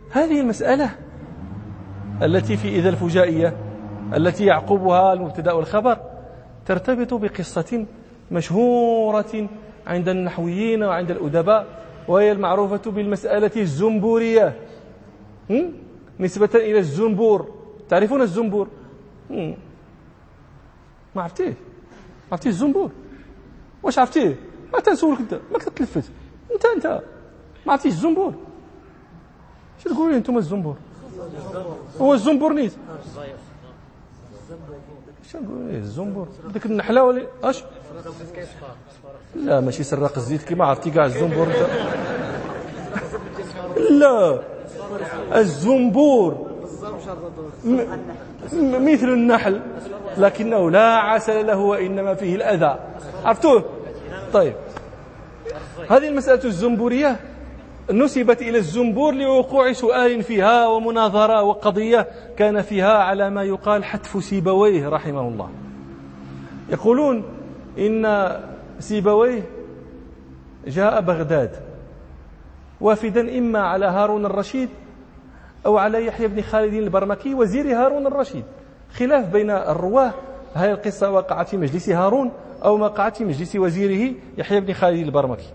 هذه المسألة التي في إذا الفجائية التي يعقبها المبتدأ والخبر ترتبط بقصة مشهورة عند النحويين وعند الأدباء، وهي المعروفة بالمسألة الزنبورية نسبة إلى الزنبور. تعرفون الزنبور؟ ما عرفتيه؟ عرفتيه الزنبور؟ واش عرفتيه؟ ما تنسولك انت، ما كتلفت انت ما عرفتيش الزنبور؟ شو تقولوا لي انتم الزنبور؟ هو الزنبور نيت شنو نقول ايه الزنبور ديك النحله ولا اش؟ لا ماشي سراق الزيت كيما عرفتي كاع الزنبور انت. لا الزنبور مثل النحل لكنه لا عسل له وإنما فيه الأذى، عرفتوه؟ طيب هذه المسألة الزنبورية نسبت إلى الزنبور لوقوع سؤال فيها ومناظرة وقضية كان فيها على ما يقال حتف سيبويه رحمه الله. يقولون إن سيبويه جاء بغداد وافدا إما على هارون الرشيد أو على يحيى بن خالد البرمكي وزير هارون الرشيد. خلاف بين الرواه هل القصة وقعت في مجلس هارون أو وقعت في مجلس وزيره يحيى بن خالد البرمكي.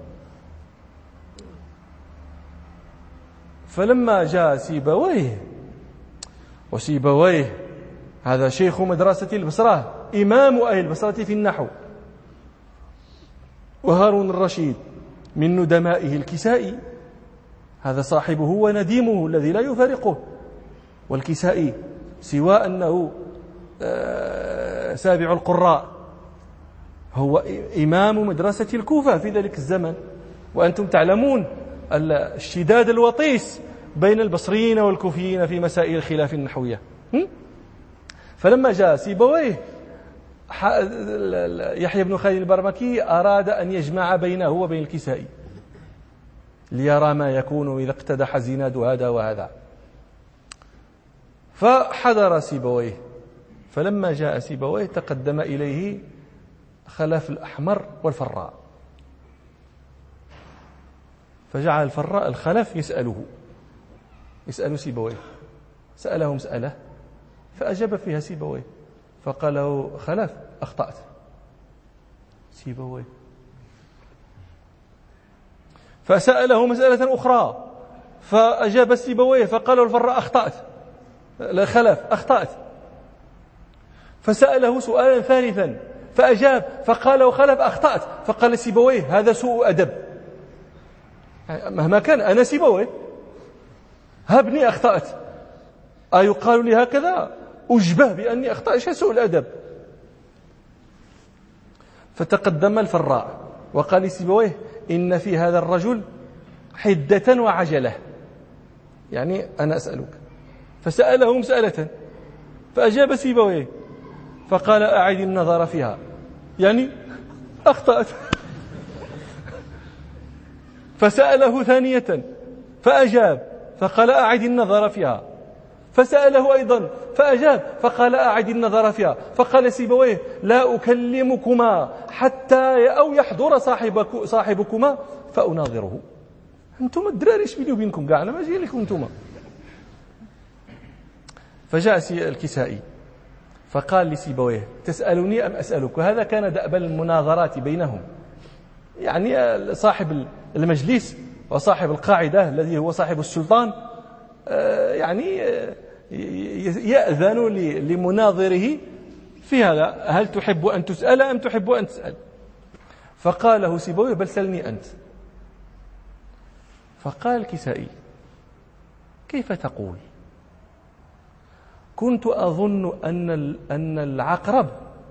فلما جاء سيبويه، وسيبويه هذا شيخ مدرسة البصرة إمام أهل البصرة في النحو، وهارون الرشيد من ندمائه الكسائي، هذا صاحبه ونديمه الذي لا يفارقه. والكسائي سوى أنه سابع القراء هو إمام مدرسة الكوفة في ذلك الزمن، وأنتم تعلمون الشداد الوطيس بين البصريين والكوفيين في مسائل الخلاف النحوية. فلما جاء سيبويه يحيى بن خالد البرمكي أراد أن يجمع بينه وبين الكسائي ليرى ما يكون إذا اقتدح زناد هذا وهذا. فحضر سيبويه، فلما جاء سيبويه تقدم إليه خلف الأحمر والفراء، فجعل الخلف يسأل سيبويه، سأله مسألة فأجاب فيها سيبويه، فقال له خلف أخطأت. سيبويه فسأله مسألة أخرى فأجاب سيبويه، فقال له الفراء أخطأت، خلف أخطأت. فسأله سؤالا ثالثا فأجاب، فقال له خلف أخطأت، فقال سيبويه هذا سوء أدب. مهما كان أنا سيبويه هبني أخطأت، أيقال لي هكذا أجبه بأني أخطأت؟ شيء سوء الأدب. فتقدم الفراء وقال لسيبويه إن في هذا الرجل حدة وعجلة، يعني أنا أسألك. فسأله مسألة فأجاب سيبويه فقال أعد النظر فيها، يعني أخطأت. فسأله ثانية فأجاب فقال أعد النظر فيها، فسأله أيضا فأجاب فقال أعد النظر فيها، فقال سيبويه لا أكلمكما حتى أو يحضر صاحبكما فأناظره. أنتم الدراري ايش بيني وبينكم قاعنا ما جاي لكم أنتم. فجاء الكسائي فقال لسيبويه تسألني أم أسألك؟ وهذا كان دأب المناظرات بينهم، يعني صاحب المجلس وصاحب القاعدة الذي هو صاحب السلطان يعني يأذن لمناظره في هذا، هل تحب أن تسأل أم تحب أن تسأل؟ فقال له سيبويه بل سلني أنت. فقال الكسائي كيف تقول؟ كنت أظن أن العقرب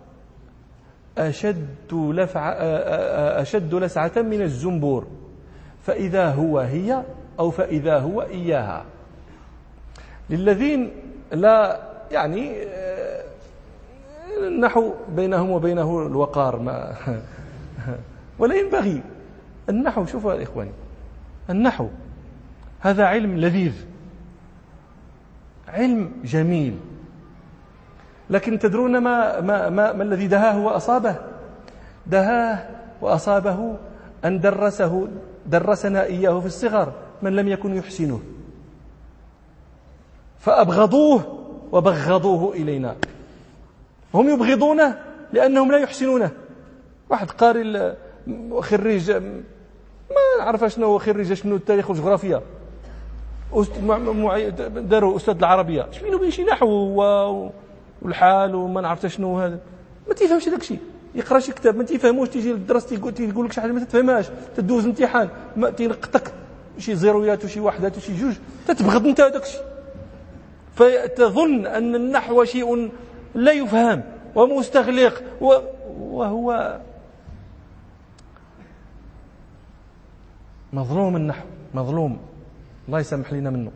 أشد لسعة من الزنبور، فإذا هو هي أو فإذا هو إياها. للذين لا يعني النحو بينهم وبينه الوقار ما ولا ينبغي. النحو شوفوا يا إخواني، النحو هذا علم لذيذ، علم جميل، لكن تدرون ما الذي دهاه وأصابه؟ دهاه وأصابه أن درسنا إياه في الصغر من لم يكن يحسنه. فأبغضوه وبغضوه إلينا. هم يبغضونه لأنهم لا يحسنونه. واحد قارئ خريج ما نعرف شنو هو، خريج شنو التاريخ والجغرافيا، داروا أستاذ العربية، شبينو بين شي نحو والحال وما نعرف شنو هذا، ما تفهمش داك الشيء. يقرا شي كتاب ما تفهموش، تيجي للدرس تيقول لك شي حاجه ما تفهمهاش، تدوز امتحان ما تيلقطك شي زيرويات وشي وحدات وشي جوج، تتبغض انت داك الشيء. فتظن أن النحو شيء لا يفهم ومستغلق، وهو مظلوم. النحو مظلوم، الله يسامح لنا منه.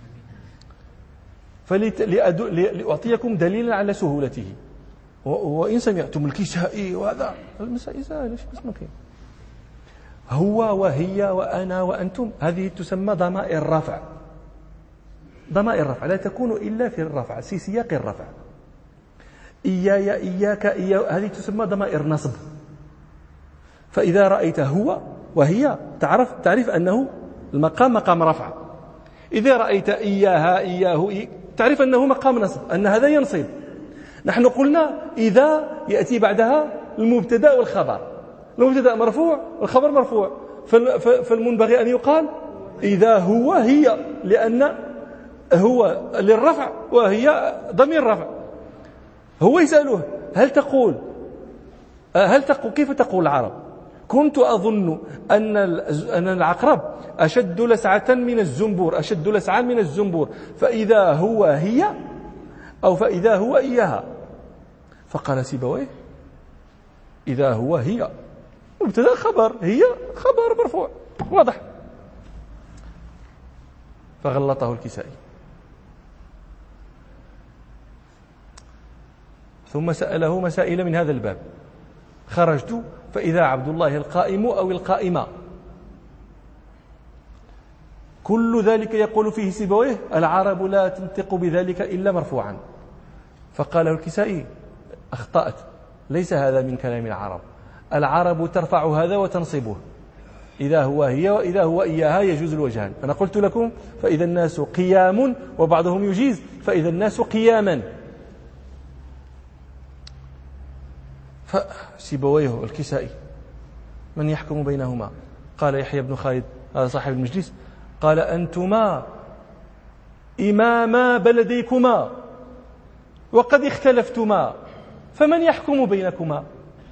لأعطيكم دليلا على سهولته. وإن سمعتم الكسائي وهذا المسائل سهلة، بس ما كاين. هو وهي وأنا وأنتم، هذه تسمى ضمائر الرفع. ضمائر الرفع لا تكون إلا في الرفع، في سياق الرفع. إياي إياك إياه، هذه تسمى ضمائر نصب. فإذا رأيت هو وهي تعرف أنه المقام مقام رفع. إذا رأيت إياها إياه تعرف أنه مقام نصب، أن هذا ينصب. نحن قلنا إذا يأتي بعدها المبتدأ والخبر، المبتدأ مرفوع والخبر مرفوع، فالمنبغي أن يقال إذا هو هي، لأن هو للرفع وهي ضمير رفع. هو يسأله كيف تقول العرب؟ كنت أظن أن العقرب أشد لسعة من الزنبور، أشد لسعة من الزنبور، فإذا هو هي أو فإذا هو إياها. فقال سيبويه إذا هو هي مبتدأ خبر، هي خبر مرفوع واضح. فغلطه الكسائي. ثم سأله مسائل من هذا الباب. خرجت فإذا عبد الله القائم أو القائمة. كل ذلك يقول فيه سيبويه العرب لا تنطق بذلك إلا مرفوعا. فقال الكسائي أخطأت، ليس هذا من كلام العرب. العرب ترفع هذا وتنصبه، إذا هو هي وإذا هو إياها يجوز الوجهان. أنا قلت لكم فإذا الناس قيام، وبعضهم يجيز فإذا الناس قياما. فسيبويه الكسائي من يحكم بينهما؟ قال يحيى بن خالد، هذا صاحب المجلس، قال أنتما إماما بلديكما وقد اختلفتما، فمن يحكم بينكما؟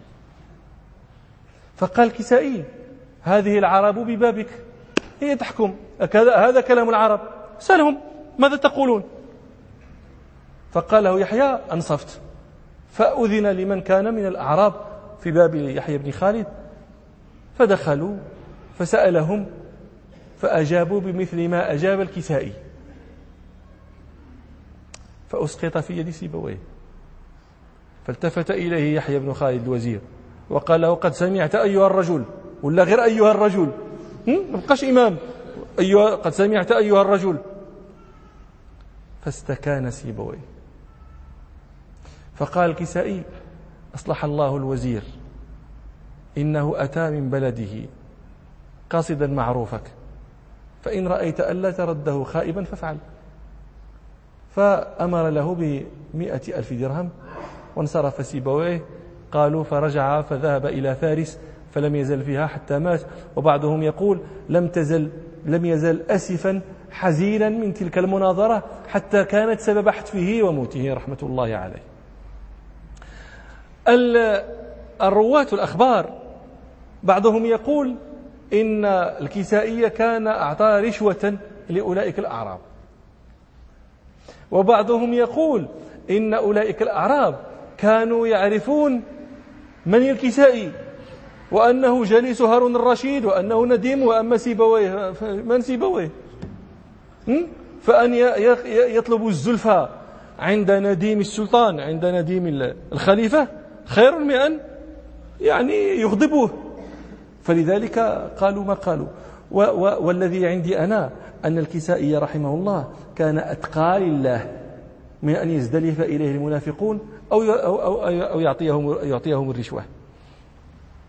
فقال الكسائي هذه العرب ببابك، هي تحكم، هذا كلام العرب، سألهم ماذا تقولون؟ فقال له يحيى أنصفت. فأذن لمن كان من الأعراب في باب يحيى بن خالد، فدخلوا فسألهم فأجابوا بمثل ما أجاب الكسائي، فأسقط في يد سيبويه. فالتفت إليه يحيى بن خالد الوزير وقال له قد سمعت أيها الرجل، ولا غير أيها الرجل، ما بقاش إمام، قد سمعت أيها الرجل. فاستكان سيبويه. فقال الكسائي أصلح الله الوزير، إنه أتى من بلده قاصدا معروفك، فإن رأيت ألا ترده خائبا فافعل. فأمر له ب100,000 درهم وانصرف سيبويه. قالوا فرجع فذهب إلى فارس فلم يزل فيها حتى مات. وبعضهم يقول لم يزل أسفا حزينا من تلك المناظرة حتى كانت سبب حتفه وموته رحمة الله عليه. الرواة الأخبار بعضهم يقول إن الكسائي كان أعطى رشوة لأولئك الأعراب، وبعضهم يقول إن أولئك الأعراب كانوا يعرفون من الكسائي وأنه جليس هارون الرشيد وأنه نديم، وأما سيبويه من سيبويه، فأن يطلبوا الزلفى عند نديم السلطان، عند نديم الخليفة، خير من أن يعني يغضبوه. فلذلك قالوا ما قالوا. والذي عندي أنا أن الكسائي رحمه الله كان أتقى لله من أن يزدلف إليه المنافقون أو يعطيهم الرشوة.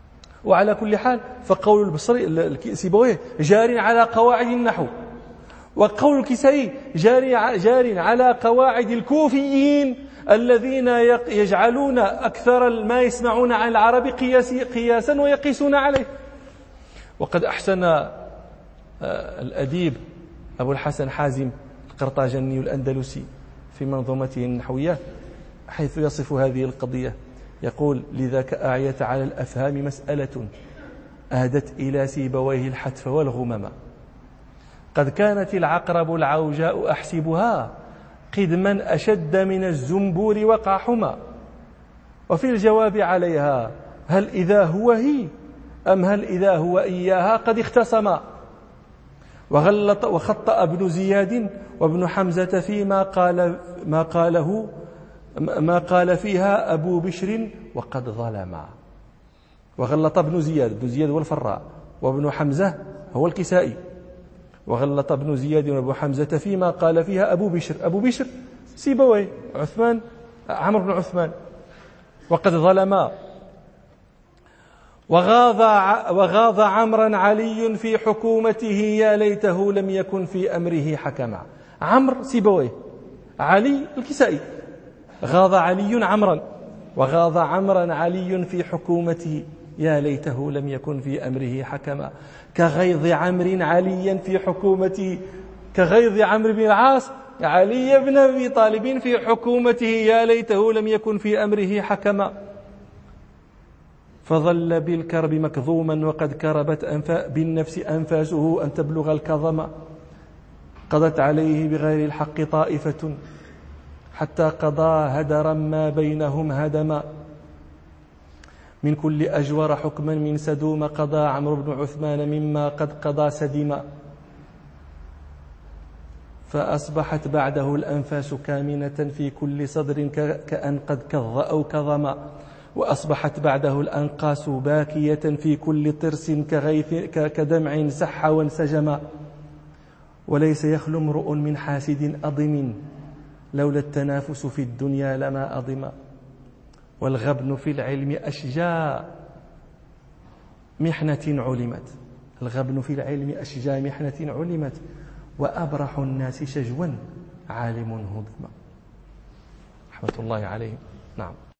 وعلى كل حال فقول البصري سيبويه جار على قواعد النحو، وقول الكسائي جار على قواعد الكوفيين الذين يجعلون أكثر ما يسمعون عن العرب قياسا ويقيسون عليه. وقد أحسن الأديب أبو الحسن حازم القرطاجني الأندلسي في منظومته النحوية حيث يصف هذه القضية، يقول: لذاك أعيت على الأفهام مسألة أهدت إلى سيبويه الحتف والغمم، قد كانت العقرب العوجاء أحسبها قدما أشد من الزنبور وقاحما، وفي الجواب عليها هل إذا هو هي أم هل إذا هو إياها قد اختصما. وخطأ ابن زياد وابن حمزة فيما ما قال فيها أبو بشر وقد ظلما. وغلط ابن زياد هو الفراء، وابن حمزة هو الكسائي. وغلط ابن زياد وابن حمزة فيما قال فيها أبو بشر سيبويه عمرو بن عثمان وقد ظلما. وغاض عمرا علي في حكومته يا ليته لم يكن في أمره حكما. عمرو سيبويه، علي الكسائي. غاض علي عمرا، وغاض عمرا علي في حكومته يا ليته لم يكن في أمره حكما. كغيظ عمرو عليا في حكومته، كغيظ عمرو بن العاص علي بن أبي طالب في حكومته يا ليته لم يكن في أمره حكما. فظل بالكرب مكظوما وقد كربت بالنفس أنفاسه أن تبلغ الكظم. قضت عليه بغير الحق طائفة حتى قضى هدرا ما بينهم هدما. من كل أجور حكما من سدوم قضى عمرو بن عثمان مما قد قضى سدما. فأصبحت بعده الأنفاس كامنة في كل صدر كأن قد كظ أو كظما. وأصبحت بعده الأنقاس باكية في كل طرس كدمع سح وانسجما. وليس يخلو امرؤ من حاسد أضم لولا التنافس في الدنيا لما أضما. والغبن في العلم أشجى محنة علمت، الغبن في العلم أشجى محنة علمت، وأبرح الناس شجوا عالم هضما. رحمة الله عليهم. نعم.